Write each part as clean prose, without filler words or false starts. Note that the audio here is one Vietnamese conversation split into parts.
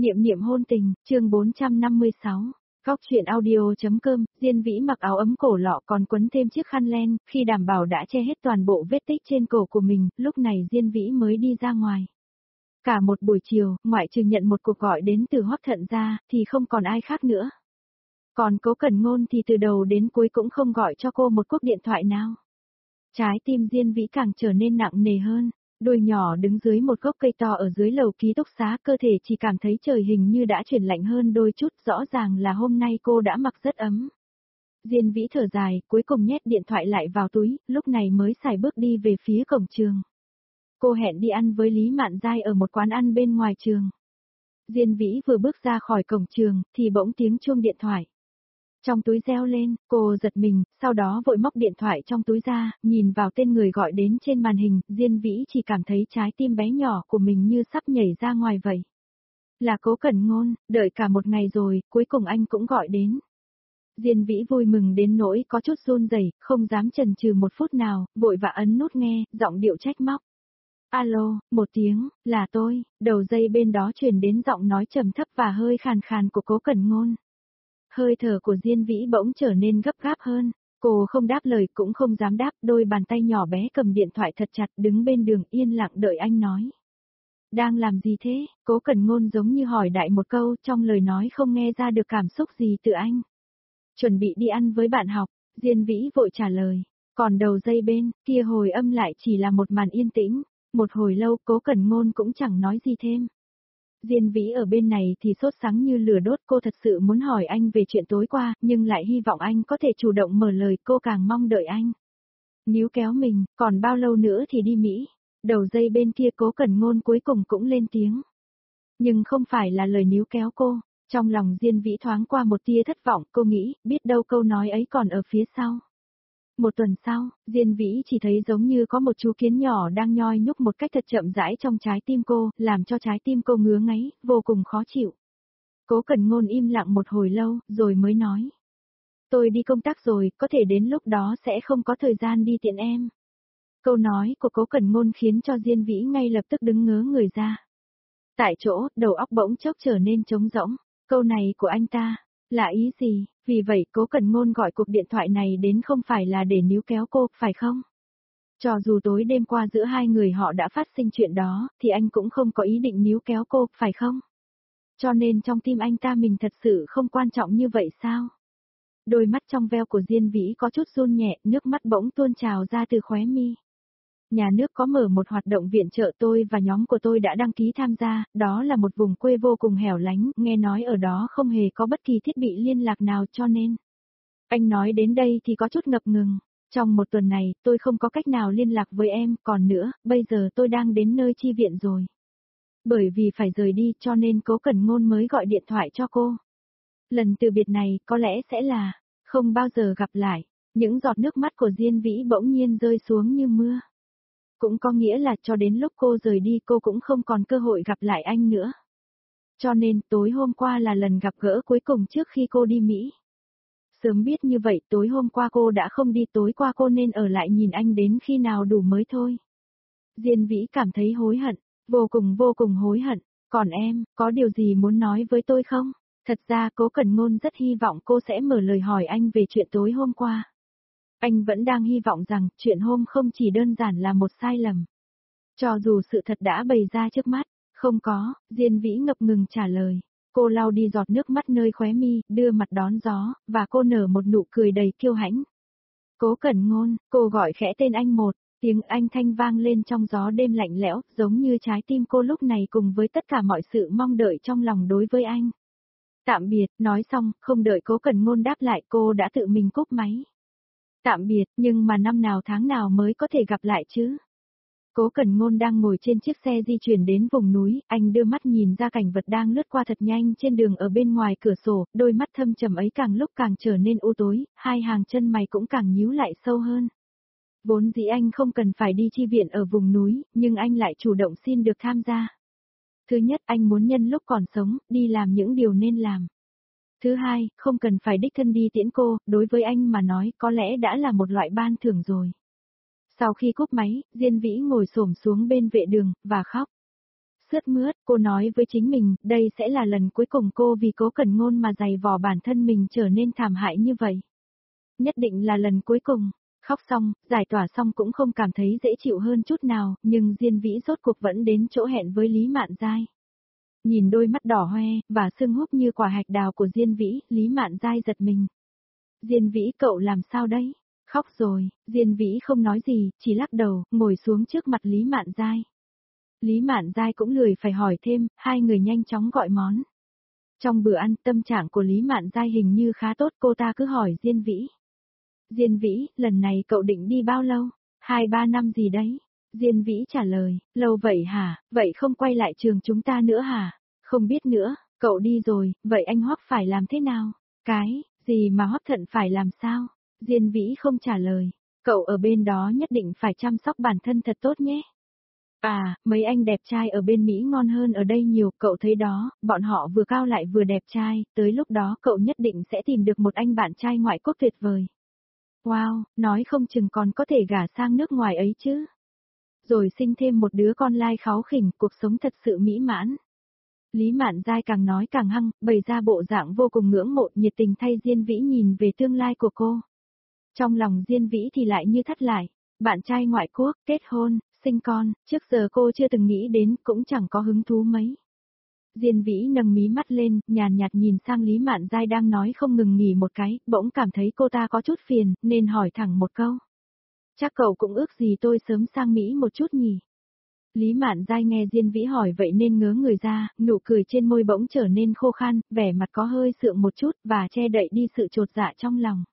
Niệm niệm hôn tình, chương 456. Góc truyện audio.com, Diên Vĩ mặc áo ấm cổ lọ còn quấn thêm chiếc khăn len, khi đảm bảo đã che hết toàn bộ vết tích trên cổ của mình, lúc này Diên Vĩ mới đi ra ngoài. Cả một buổi chiều, ngoại trừ nhận một cuộc gọi đến từ Hoắc Thận ra, thì không còn ai khác nữa. Còn Cố Cẩn Ngôn thì từ đầu đến cuối cũng không gọi cho cô một cuộc điện thoại nào. Trái tim Diên Vĩ càng trở nên nặng nề hơn. Đôi nhỏ đứng dưới một gốc cây to ở dưới lầu ký túc xá, cơ thể chỉ cảm thấy trời hình như đã chuyển lạnh hơn đôi chút, rõ ràng là hôm nay cô đã mặc rất ấm. Diên Vĩ thở dài, cuối cùng nhét điện thoại lại vào túi, lúc này mới xài bước đi về phía cổng trường. Cô hẹn đi ăn với Lý Mạn Giai ở một quán ăn bên ngoài trường. Diên Vĩ vừa bước ra khỏi cổng trường, thì bỗng tiếng chuông điện thoại. Trong túi reo lên, cô giật mình, sau đó vội móc điện thoại trong túi ra, nhìn vào tên người gọi đến trên màn hình, Diên Vĩ chỉ cảm thấy trái tim bé nhỏ của mình như sắp nhảy ra ngoài vậy. Là Cố Cẩn Ngôn, đợi cả một ngày rồi, cuối cùng anh cũng gọi đến. Diên Vĩ vui mừng đến nỗi có chút run rẩy, không dám chần chừ một phút nào, vội vã ấn nút nghe, giọng điệu trách móc. Alo, một tiếng, là tôi, đầu dây bên đó truyền đến giọng nói trầm thấp và hơi khàn khàn của Cố Cẩn Ngôn. Hơi thở của Diên Vĩ bỗng trở nên gấp gáp hơn, cô không đáp lời cũng không dám đáp, đôi bàn tay nhỏ bé cầm điện thoại thật chặt đứng bên đường yên lặng đợi anh nói. Đang làm gì thế? Cố Cẩn Ngôn giống như hỏi đại một câu, trong lời nói không nghe ra được cảm xúc gì từ anh. Chuẩn bị đi ăn với bạn học, Diên Vĩ vội trả lời, còn đầu dây bên kia hồi âm lại chỉ là một màn yên tĩnh, một hồi lâu Cố Cẩn Ngôn cũng chẳng nói gì thêm. Diên Vĩ ở bên này thì sốt sắng như lửa đốt, cô thật sự muốn hỏi anh về chuyện tối qua, nhưng lại hy vọng anh có thể chủ động mở lời, cô càng mong đợi anh. Níu kéo mình, còn bao lâu nữa thì đi Mỹ? Đầu dây bên kia Cố Cẩn Ngôn cuối cùng cũng lên tiếng. Nhưng không phải là lời níu kéo cô, trong lòng Diên Vĩ thoáng qua một tia thất vọng, cô nghĩ, biết đâu câu nói ấy còn ở phía sau. Một tuần sau, Diên Vĩ chỉ thấy giống như có một chú kiến nhỏ đang nhoi nhúc một cách thật chậm rãi trong trái tim cô, làm cho trái tim cô ngứa ngáy, vô cùng khó chịu. Cố Cẩn Ngôn im lặng một hồi lâu, rồi mới nói. Tôi đi công tác rồi, có thể đến lúc đó sẽ không có thời gian đi tiện em. Câu nói của Cố Cẩn Ngôn khiến cho Diên Vĩ ngay lập tức đứng ngớ người ra. Tại chỗ, đầu óc bỗng chốc trở nên trống rỗng, câu này của anh ta, là ý gì? Vì vậy Cố Cẩn Ngôn gọi cuộc điện thoại này đến không phải là để níu kéo cô, phải không? Cho dù tối đêm qua giữa hai người họ đã phát sinh chuyện đó, thì anh cũng không có ý định níu kéo cô, phải không? Cho nên trong tim anh ta mình thật sự không quan trọng như vậy sao? Đôi mắt trong veo của Diên Vĩ có chút run nhẹ, nước mắt bỗng tuôn trào ra từ khóe mi. Nhà nước có mở một hoạt động viện trợ, tôi và nhóm của tôi đã đăng ký tham gia, đó là một vùng quê vô cùng hẻo lánh, nghe nói ở đó không hề có bất kỳ thiết bị liên lạc nào cho nên. Anh nói đến đây thì có chút ngập ngừng, trong một tuần này tôi không có cách nào liên lạc với em, còn nữa, bây giờ tôi đang đến nơi chi viện rồi. Bởi vì phải rời đi cho nên Cố Cẩn Ngôn mới gọi điện thoại cho cô. Lần từ biệt này có lẽ sẽ là, không bao giờ gặp lại, những giọt nước mắt của Diên Vĩ bỗng nhiên rơi xuống như mưa. Cũng có nghĩa là cho đến lúc cô rời đi cô cũng không còn cơ hội gặp lại anh nữa. Cho nên tối hôm qua là lần gặp gỡ cuối cùng trước khi cô đi Mỹ. Sớm biết như vậy tối hôm qua cô đã không đi, tối qua cô nên ở lại nhìn anh đến khi nào đủ mới thôi. Diên Vĩ cảm thấy hối hận, vô cùng hối hận. Còn em, có điều gì muốn nói với tôi không? Thật ra Cố Cẩn Ngôn rất hy vọng cô sẽ mở lời hỏi anh về chuyện tối hôm qua. Anh vẫn đang hy vọng rằng chuyện hôm không chỉ đơn giản là một sai lầm. Cho dù sự thật đã bày ra trước mắt, không có, Diên Vĩ ngập ngừng trả lời. Cô lau đi giọt nước mắt nơi khóe mi, đưa mặt đón gió, và cô nở một nụ cười đầy kiêu hãnh. Cố Cẩn Ngôn, cô gọi khẽ tên anh một, tiếng anh thanh vang lên trong gió đêm lạnh lẽo, giống như trái tim cô lúc này cùng với tất cả mọi sự mong đợi trong lòng đối với anh. Tạm biệt, nói xong, không đợi Cố Cẩn Ngôn đáp lại cô đã tự mình cúp máy. Tạm biệt, nhưng mà năm nào tháng nào mới có thể gặp lại chứ? Cố Cẩn Ngôn đang ngồi trên chiếc xe di chuyển đến vùng núi, anh đưa mắt nhìn ra cảnh vật đang lướt qua thật nhanh trên đường ở bên ngoài cửa sổ, đôi mắt thâm trầm ấy càng lúc càng trở nên u tối, hai hàng chân mày cũng càng nhíu lại sâu hơn. Vốn dĩ anh không cần phải đi chi viện ở vùng núi, nhưng anh lại chủ động xin được tham gia. Thứ nhất, anh muốn nhân lúc còn sống, đi làm những điều nên làm. Thứ hai, không cần phải đích thân đi tiễn cô, đối với anh mà nói có lẽ đã là một loại ban thưởng rồi. Sau khi cúp máy, Diên Vĩ ngồi xổm xuống bên vệ đường, và khóc. sướt mướt, cô nói với chính mình, đây sẽ là lần cuối cùng cô vì Cố Cẩn Ngôn mà dày vò bản thân mình trở nên thảm hại như vậy. Nhất định là lần cuối cùng. Khóc xong, giải tỏa xong cũng không cảm thấy dễ chịu hơn chút nào, nhưng Diên Vĩ rốt cuộc vẫn đến chỗ hẹn với Lý Mạn Giai. Nhìn đôi mắt đỏ hoe, và sưng húp như quả hạch đào của Diên Vĩ, Lý Mạn Giai giật mình. Diên Vĩ cậu làm sao đấy? Khóc rồi, Diên Vĩ không nói gì, chỉ lắc đầu, ngồi xuống trước mặt Lý Mạn Giai. Lý Mạn Giai cũng lười phải hỏi thêm, hai người nhanh chóng gọi món. Trong bữa ăn, tâm trạng của Lý Mạn Giai hình như khá tốt, cô ta cứ hỏi Diên Vĩ. Diên Vĩ, lần này cậu định đi bao lâu? 2-3 năm gì đấy? Diên Vĩ trả lời, lâu vậy hả, vậy không quay lại trường chúng ta nữa hả? Không biết nữa, cậu đi rồi, vậy anh Hoắc phải làm thế nào? Cái, gì mà Hoắc Thận phải làm sao? Diên Vĩ không trả lời, cậu ở bên đó nhất định phải chăm sóc bản thân thật tốt nhé. À, mấy anh đẹp trai ở bên Mỹ ngon hơn ở đây nhiều, cậu thấy đó, bọn họ vừa cao lại vừa đẹp trai, tới lúc đó cậu nhất định sẽ tìm được một anh bạn trai ngoại quốc tuyệt vời. Wow, nói không chừng còn có thể gả sang nước ngoài ấy chứ. Rồi sinh thêm một đứa con lai kháu khỉnh, cuộc sống thật sự mỹ mãn. Lý Mạn Giai càng nói càng hăng, bày ra bộ dạng vô cùng ngưỡng mộ, nhiệt tình thay Diên Vĩ nhìn về tương lai của cô. Trong lòng Diên Vĩ thì lại như thắt lại, bạn trai ngoại quốc, kết hôn, sinh con, trước giờ cô chưa từng nghĩ đến, cũng chẳng có hứng thú mấy. Diên Vĩ nâng mí mắt lên, nhàn nhạt nhìn sang Lý Mạn Giai đang nói không ngừng nghỉ một cái, bỗng cảm thấy cô ta có chút phiền, nên hỏi thẳng một câu. Chắc cậu cũng ước gì tôi sớm sang Mỹ một chút nhỉ? Lý Mạn Giai nghe Diên Vĩ hỏi vậy nên ngớ người ra, nụ cười trên môi bỗng trở nên khô khan, vẻ mặt có hơi sượng một chút và che đậy đi sự chột dạ trong lòng.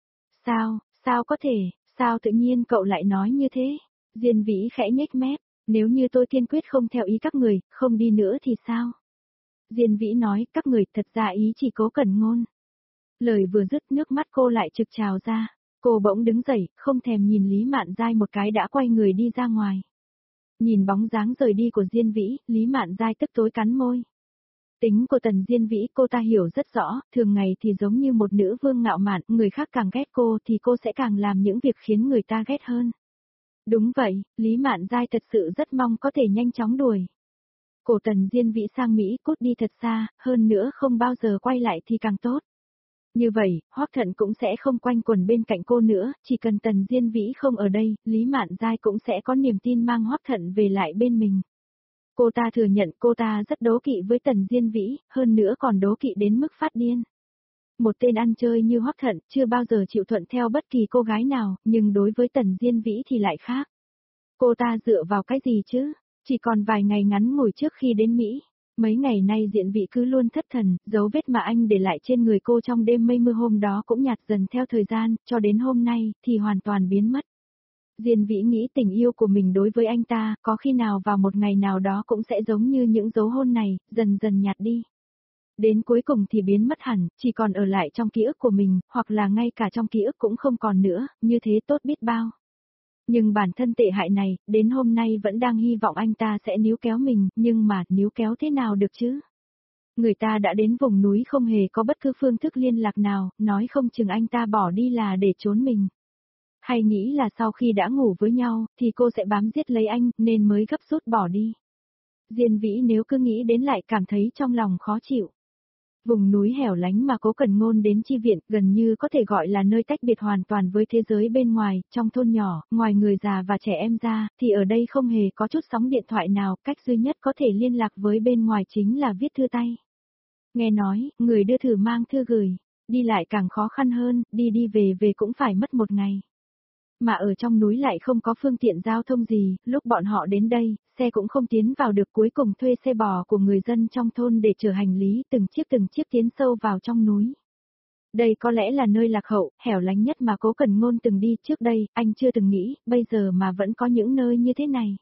Sao có thể, sao tự nhiên cậu lại nói như thế? Diên Vĩ khẽ nhếch mép, nếu như tôi kiên quyết không theo ý các người, không đi nữa thì sao? Diên Vĩ nói, các người thật ra ý chỉ Cố Cẩn Ngôn. Lời vừa dứt nước mắt cô lại trực trào ra, cô bỗng đứng dậy, không thèm nhìn Lý Mạn Giai một cái đã quay người đi ra ngoài. Nhìn bóng dáng rời đi của Diên Vĩ, Lý Mạn Giai tức tối cắn môi. Tính của Tần Diên Vĩ cô ta hiểu rất rõ, thường ngày thì giống như một nữ vương ngạo mạn, người khác càng ghét cô thì cô sẽ càng làm những việc khiến người ta ghét hơn. Đúng vậy, Lý Mạn Giai thật sự rất mong có thể nhanh chóng đuổi. Cổ Tần Diên Vĩ sang Mỹ cút đi thật xa, hơn nữa không bao giờ quay lại thì càng tốt. Như vậy, Hoắc Thận cũng sẽ không quanh quẩn bên cạnh cô nữa, chỉ cần Tần Diên Vĩ không ở đây, Lý Mạn Giai cũng sẽ có niềm tin mang Hoắc Thận về lại bên mình. Cô ta thừa nhận cô ta rất đố kỵ với Tần Diên Vĩ, hơn nữa còn đố kỵ đến mức phát điên. Một tên ăn chơi như Hoắc Thận chưa bao giờ chịu thuận theo bất kỳ cô gái nào, nhưng đối với Tần Diên Vĩ thì lại khác. Cô ta dựa vào cái gì chứ? Chỉ còn vài ngày ngắn ngủi trước khi đến Mỹ. Mấy ngày nay Diện Vĩ cứ luôn thất thần, dấu vết mà anh để lại trên người cô trong đêm mây mưa hôm đó cũng nhạt dần theo thời gian, cho đến hôm nay thì hoàn toàn biến mất. Diên Vĩ nghĩ tình yêu của mình đối với anh ta, có khi nào vào một ngày nào đó cũng sẽ giống như những dấu hôn này, dần dần nhạt đi. Đến cuối cùng thì biến mất hẳn, chỉ còn ở lại trong ký ức của mình, hoặc là ngay cả trong ký ức cũng không còn nữa, như thế tốt biết bao. Nhưng bản thân tệ hại này, đến hôm nay vẫn đang hy vọng anh ta sẽ níu kéo mình, nhưng mà níu kéo thế nào được chứ? Người ta đã đến vùng núi không hề có bất cứ phương thức liên lạc nào, nói không chừng anh ta bỏ đi là để trốn mình. Hay nghĩ là sau khi đã ngủ với nhau, thì cô sẽ bám giết lấy anh, nên mới gấp rút bỏ đi. Diên Vĩ nếu cứ nghĩ đến lại cảm thấy trong lòng khó chịu. Vùng núi hẻo lánh mà Cố Cẩn Ngôn đến chi viện gần như có thể gọi là nơi tách biệt hoàn toàn với thế giới bên ngoài, trong thôn nhỏ, ngoài người già và trẻ em ra, thì ở đây không hề có chút sóng điện thoại nào, cách duy nhất có thể liên lạc với bên ngoài chính là viết thư tay. Nghe nói, người đưa thư mang thư gửi, đi lại càng khó khăn hơn, đi đi về về cũng phải mất một ngày. Mà ở trong núi lại không có phương tiện giao thông gì, lúc bọn họ đến đây, xe cũng không tiến vào được, cuối cùng thuê xe bò của người dân trong thôn để chở hành lý từng chiếc tiến sâu vào trong núi. Đây có lẽ là nơi lạc hậu, hẻo lánh nhất mà Cố Cẩn Ngôn từng đi trước đây, anh chưa từng nghĩ, bây giờ mà vẫn có những nơi như thế này.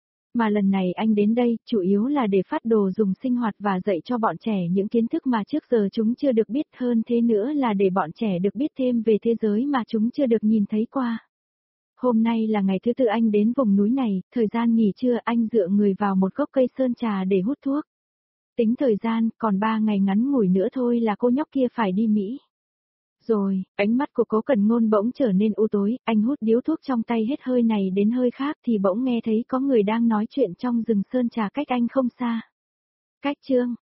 Mà lần này anh đến đây, chủ yếu là để phát đồ dùng sinh hoạt và dạy cho bọn trẻ những kiến thức mà trước giờ chúng chưa được biết, hơn thế nữa là để bọn trẻ được biết thêm về thế giới mà chúng chưa được nhìn thấy qua. Hôm nay là ngày thứ tư anh đến vùng núi này, thời gian nghỉ trưa anh dựa người vào một gốc cây sơn trà để hút thuốc. Tính thời gian, còn 3 ngày ngắn ngủi nữa thôi là cô nhóc kia phải đi Mỹ. rồi, ánh mắt của Cố Cẩn Ngôn bỗng trở nên u tối, anh hút điếu thuốc trong tay hết hơi này đến hơi khác thì bỗng nghe thấy có người đang nói chuyện trong rừng sơn trà cách anh không xa. Cách chương